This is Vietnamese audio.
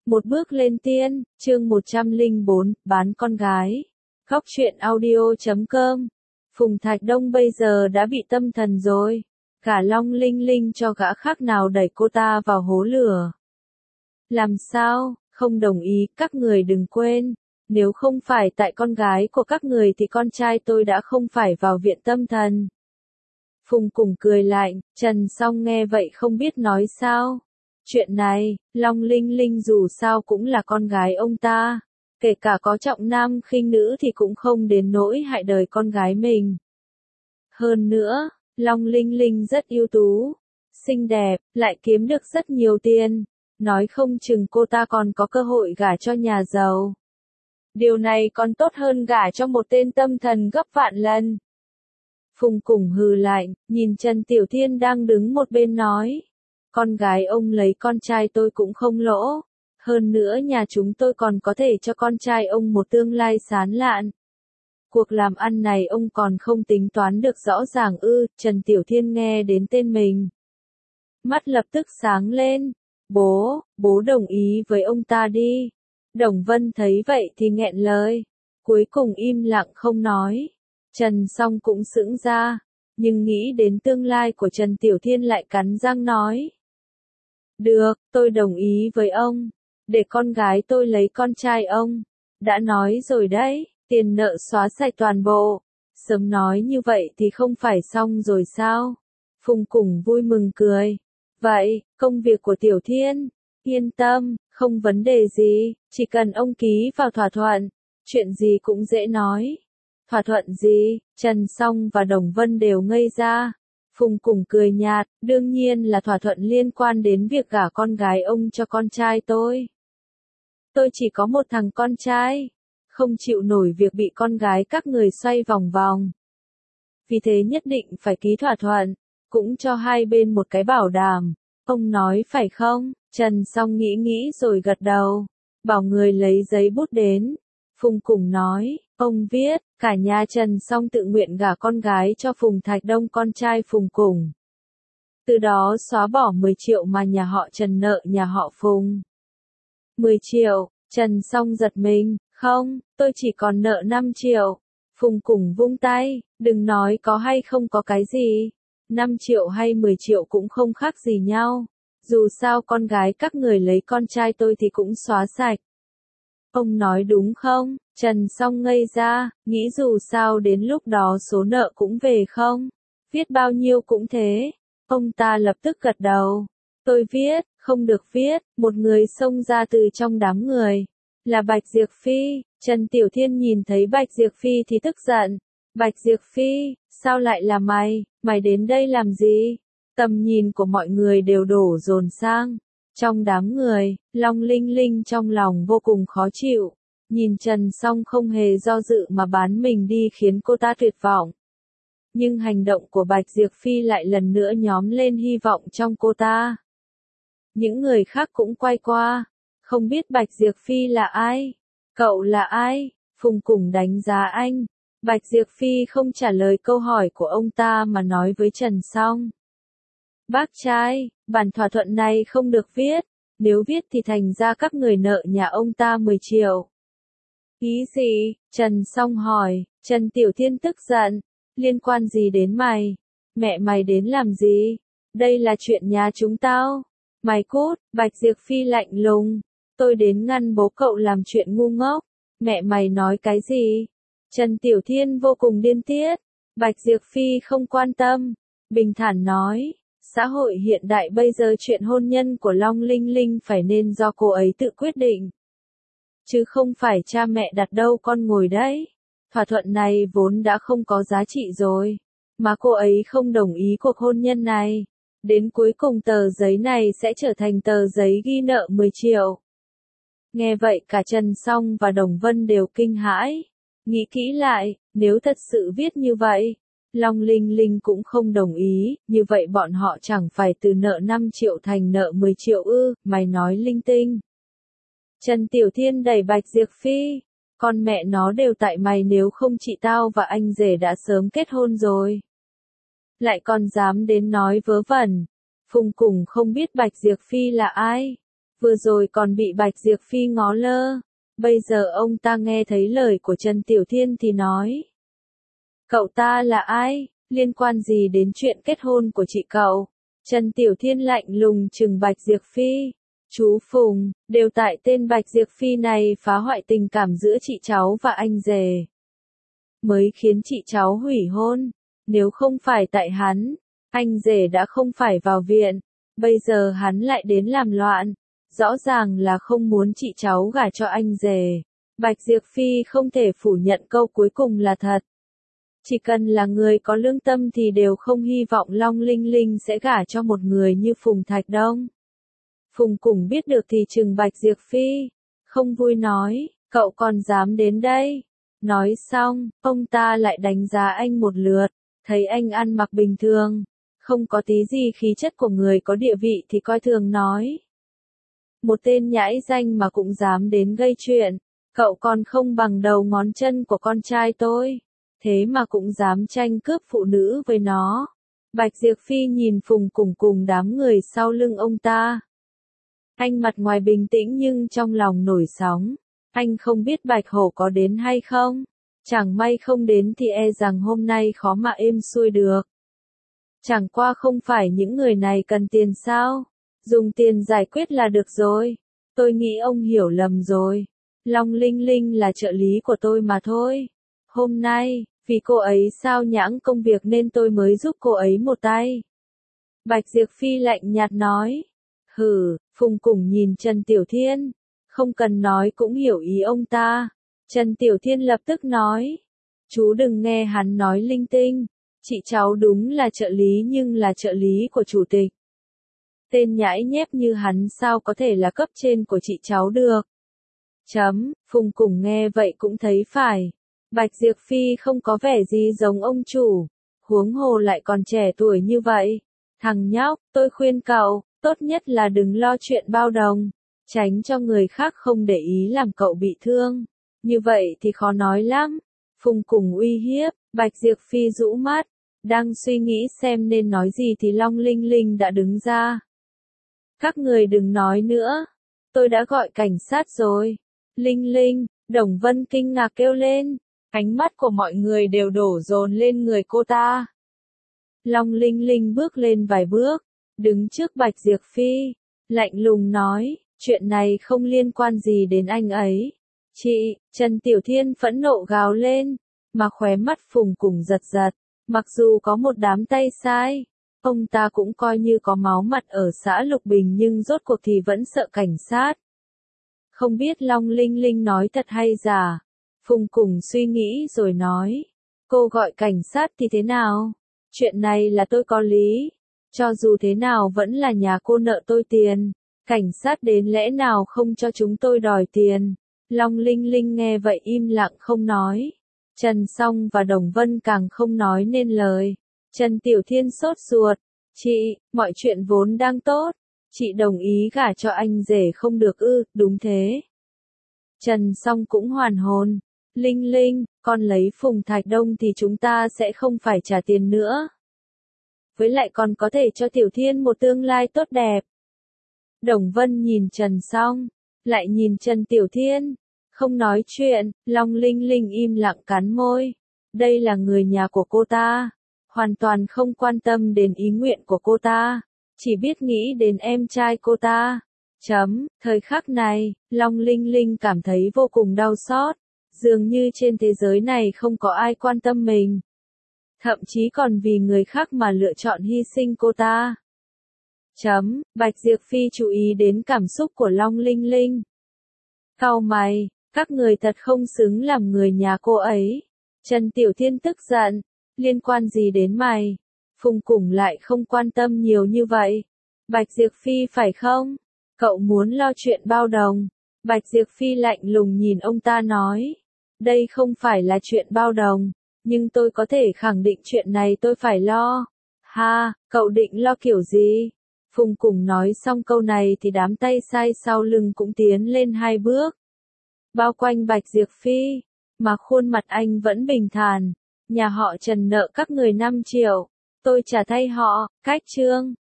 Một bước lên tiên, chương 104, bán con gái. Góc truyện audio.com. Phùng Thạch Đông bây giờ đã bị tâm thần rồi. Cả Long Linh Linh cho gã khác nào đẩy cô ta vào hố lửa. Làm sao, không đồng ý, các người đừng quên. Nếu không phải tại con gái của các người thì con trai tôi đã không phải vào viện tâm thần. Phùng cùng cười lạnh, Trần Song nghe vậy không biết nói sao. Chuyện này, Long Linh Linh dù sao cũng là con gái ông ta. Kể cả có trọng nam khinh nữ thì cũng không đến nỗi hại đời con gái mình. Hơn nữa, Long Linh Linh rất ưu tú, xinh đẹp, lại kiếm được rất nhiều tiền. Nói không chừng cô ta còn có cơ hội gả cho nhà giàu. Điều này còn tốt hơn gả cho một tên tâm thần gấp vạn lần. Phùng cùng hừ lạnh, nhìn Trần Tiểu Thiên đang đứng một bên nói. Con gái ông lấy con trai tôi cũng không lỗ. Hơn nữa nhà chúng tôi còn có thể cho con trai ông một tương lai sáng lạn. Cuộc làm ăn này ông còn không tính toán được rõ ràng ư? Trần Tiểu Thiên nghe đến tên mình. Mắt lập tức sáng lên. Bố đồng ý với ông ta đi. Đồng Vân thấy vậy thì nghẹn lời. Cuối cùng im lặng không nói. Trần Song cũng sững ra. Nhưng nghĩ đến tương lai của Trần Tiểu Thiên lại cắn răng nói. Được, tôi đồng ý với ông. Để con gái tôi lấy con trai ông. Đã nói rồi đấy, tiền nợ xóa sạch toàn bộ. Sớm nói như vậy thì không phải xong rồi sao? Phùng cùng vui mừng cười. Vậy, công việc của Tiểu Thiên, yên tâm, không vấn đề gì, chỉ cần ông ký vào thỏa thuận, chuyện gì cũng dễ nói. Thỏa thuận gì? Trần Song và Đồng Vân đều ngây ra. Phùng cùng cười nhạt, đương nhiên là thỏa thuận liên quan đến việc gả con gái ông cho con trai tôi. Tôi chỉ có một thằng con trai, không chịu nổi việc bị con gái các người xoay vòng vòng. Vì thế nhất định phải ký thỏa thuận, cũng cho hai bên một cái bảo đảm. Ông nói phải không? Trần Song nghĩ rồi gật đầu, bảo người lấy giấy bút đến. Phùng cùng nói, ông viết, cả nhà Trần Song tự nguyện gả con gái cho Phùng Thạch Đông con trai Phùng cùng. Từ đó xóa bỏ 10 triệu mà nhà họ Trần nợ nhà họ Phùng. 10 triệu, Trần Song giật mình, không, tôi chỉ còn nợ 5 triệu. Phùng cùng vung tay, đừng nói có hay không có cái gì. 5 triệu hay 10 triệu cũng không khác gì nhau. Dù sao con gái các người lấy con trai tôi thì cũng xóa sạch. Ông nói đúng không? Trần Song ngây ra, nghĩ dù sao đến lúc đó số nợ cũng về không? Viết bao nhiêu cũng thế. Ông ta lập tức gật đầu. Tôi viết, không được viết, một người xông ra từ trong đám người. Là Bạch Diệp Phi. Trần Tiểu Thiên nhìn thấy Bạch Diệp Phi thì tức giận. Bạch Diệp Phi, sao lại là mày? Mày đến đây làm gì? Tầm nhìn của mọi người đều đổ dồn sang. Trong đám người, Long Linh Linh trong lòng vô cùng khó chịu. Nhìn Trần Song không hề do dự mà bán mình đi khiến cô ta tuyệt vọng. Nhưng hành động của Bạch Diệp Phi lại lần nữa nhóm lên hy vọng trong cô ta. Những người khác cũng quay qua. Không biết Bạch Diệp Phi là ai? Cậu là ai? Phùng cùng đánh giá anh. Bạch Diệp Phi không trả lời câu hỏi của ông ta mà nói với Trần Song. Bác trai, bản thỏa thuận này không được viết. Nếu viết thì thành ra các người nợ nhà ông ta 10 triệu. Ý gì? Trần Song hỏi. Trần Tiểu Thiên tức giận. Liên quan gì đến mày? Mẹ mày đến làm gì? Đây là chuyện nhà chúng tao. Mày cút, Bạch Diệp Phi lạnh lùng. Tôi đến ngăn bố cậu làm chuyện ngu ngốc. Mẹ mày nói cái gì? Trần Tiểu Thiên vô cùng điên tiết. Bạch Diệp Phi không quan tâm. Bình thản nói. Xã hội hiện đại bây giờ chuyện hôn nhân của Long Linh Linh phải nên do cô ấy tự quyết định. Chứ không phải cha mẹ đặt đâu con ngồi đấy. Thỏa thuận này vốn đã không có giá trị rồi. Mà cô ấy không đồng ý cuộc hôn nhân này. Đến cuối cùng tờ giấy này sẽ trở thành tờ giấy ghi nợ 10 triệu. Nghe vậy cả Trần Song và Đồng Vân đều kinh hãi. Nghĩ kỹ lại, nếu thật sự viết như vậy, Long Linh Linh cũng không đồng ý, như vậy bọn họ chẳng phải từ nợ 5 triệu thành nợ 10 triệu ư? Mày nói linh tinh. Trần Tiểu Thiên đẩy Bạch Diệp Phi. Con mẹ nó đều tại mày, nếu không chị tao và anh rể đã sớm kết hôn rồi. Lại còn dám đến nói vớ vẩn. Phùng cùng không biết Bạch Diệp Phi là ai. Vừa rồi còn bị Bạch Diệp Phi ngó lơ. Bây giờ ông ta nghe thấy lời của Trần Tiểu Thiên thì nói. Cậu ta là ai? Liên quan gì đến chuyện kết hôn của chị cậu? Trần Tiểu Thiên lạnh lùng trừng Bạch Diệp Phi. Chú Phùng, đều tại tên Bạch Diệp Phi này phá hoại tình cảm giữa chị cháu và anh rể. Mới khiến chị cháu hủy hôn. Nếu không phải tại hắn, anh rể đã không phải vào viện. Bây giờ hắn lại đến làm loạn. Rõ ràng là không muốn chị cháu gả cho anh rể. Bạch Diệp Phi không thể phủ nhận câu cuối cùng là thật. Chỉ cần là người có lương tâm thì đều không hy vọng Long Linh Linh sẽ gả cho một người như Phùng Thạch Đông. Phùng Củng biết được thì trừng Bạch Diệp Phi. Không vui nói, cậu còn dám đến đây. Nói xong, ông ta lại đánh giá anh một lượt. Thấy anh ăn mặc bình thường. Không có tí gì khí chất của người có địa vị thì coi thường nói. Một tên nhãi danh mà cũng dám đến gây chuyện. Cậu còn không bằng đầu ngón chân của con trai tôi. Thế mà cũng dám tranh cướp phụ nữ với nó. Bạch Diệp Phi nhìn Phùng Củng cùng đám người sau lưng ông ta. Anh mặt ngoài bình tĩnh nhưng trong lòng nổi sóng. Anh không biết Bạch Hổ có đến hay không. Chẳng may không đến thì e rằng hôm nay khó mà êm xuôi được. Chẳng qua không phải những người này cần tiền sao? Dùng tiền giải quyết là được rồi. Tôi nghĩ ông hiểu lầm rồi. Long Linh Linh là trợ lý của tôi mà thôi. Hôm nay, vì cô ấy sao nhãng công việc nên tôi mới giúp cô ấy một tay. Bạch Diệp Phi lạnh nhạt nói. Hừ, Phùng Củng nhìn Trần Tiểu Thiên. Không cần nói cũng hiểu ý ông ta. Trần Tiểu Thiên lập tức nói. Chú đừng nghe hắn nói linh tinh. Chị cháu đúng là trợ lý nhưng là trợ lý của chủ tịch. Tên nhãi nhép như hắn sao có thể là cấp trên của chị cháu được. Phùng Củng nghe vậy cũng thấy phải. Bạch Diệp Phi không có vẻ gì giống ông chủ. Huống hồ lại còn trẻ tuổi như vậy. Thằng nhóc, tôi khuyên cậu, tốt nhất là đừng lo chuyện bao đồng. Tránh cho người khác không để ý làm cậu bị thương. Như vậy thì khó nói lắm. Phùng Củng uy hiếp, Bạch Diệp Phi rũ mắt. Đang suy nghĩ xem nên nói gì thì Long Linh Linh đã đứng ra. Các người đừng nói nữa. Tôi đã gọi cảnh sát rồi. Linh Linh, Đồng Vân kinh ngạc kêu lên. Ánh mắt của mọi người đều đổ dồn lên người cô ta. Long Linh Linh bước lên vài bước. Đứng trước Bạch Diệp Phi. Lạnh lùng nói, chuyện này không liên quan gì đến anh ấy. Chị, Trần Tiểu Thiên phẫn nộ gào lên. Mà khóe mắt Phùng Củng giật giật. Mặc dù có một đám tay sai. Ông ta cũng coi như có máu mặt ở xã Lục Bình nhưng rốt cuộc thì vẫn sợ cảnh sát. Không biết Long Linh Linh nói thật hay giả. Phùng Củng suy nghĩ rồi nói. Cô gọi cảnh sát thì thế nào? Chuyện này là tôi có lý. Cho dù thế nào vẫn là nhà cô nợ tôi tiền. Cảnh sát đến lẽ nào không cho chúng tôi đòi tiền. Long Linh Linh nghe vậy im lặng không nói. Trần Song và Đồng Vân càng không nói nên lời. Trần Tiểu Thiên sốt ruột. Chị, mọi chuyện vốn đang tốt. Chị đồng ý gả cho anh rể không được ư, đúng thế. Trần Song cũng hoàn hồn. Linh Linh, con lấy Phùng Thạch Đông thì chúng ta sẽ không phải trả tiền nữa. Với lại còn có thể cho Tiểu Thiên một tương lai tốt đẹp. Đồng Vân nhìn Trần Song, lại nhìn Trần Tiểu Thiên. Không nói chuyện, Long Linh Linh im lặng cắn môi. Đây là người nhà của cô ta. Hoàn toàn không quan tâm đến ý nguyện của cô ta. Chỉ biết nghĩ đến em trai cô ta. Thời khắc này, Long Linh Linh cảm thấy vô cùng đau xót. Dường như trên thế giới này không có ai quan tâm mình. Thậm chí còn vì người khác mà lựa chọn hy sinh cô ta. Bạch Diệp Phi chú ý đến cảm xúc của Long Linh Linh. Cau mày, các người thật không xứng làm người nhà cô ấy. Trần Tiểu Thiên tức giận, liên quan gì đến mày? Phùng Củng lại không quan tâm nhiều như vậy. Bạch Diệp Phi phải không? Cậu muốn lo chuyện bao đồng. Bạch Diệp Phi lạnh lùng nhìn ông ta nói. Đây không phải là chuyện bao đồng, nhưng tôi có thể khẳng định chuyện này tôi phải lo. Ha, cậu định lo kiểu gì? Phùng Củng nói xong câu này thì đám tay sai sau lưng cũng tiến lên 2 bước. Bao quanh Bạch Diệp Phi, mà khuôn mặt anh vẫn bình thản. Nhà họ Trần nợ các người 5 triệu, tôi trả thay họ, cách trương.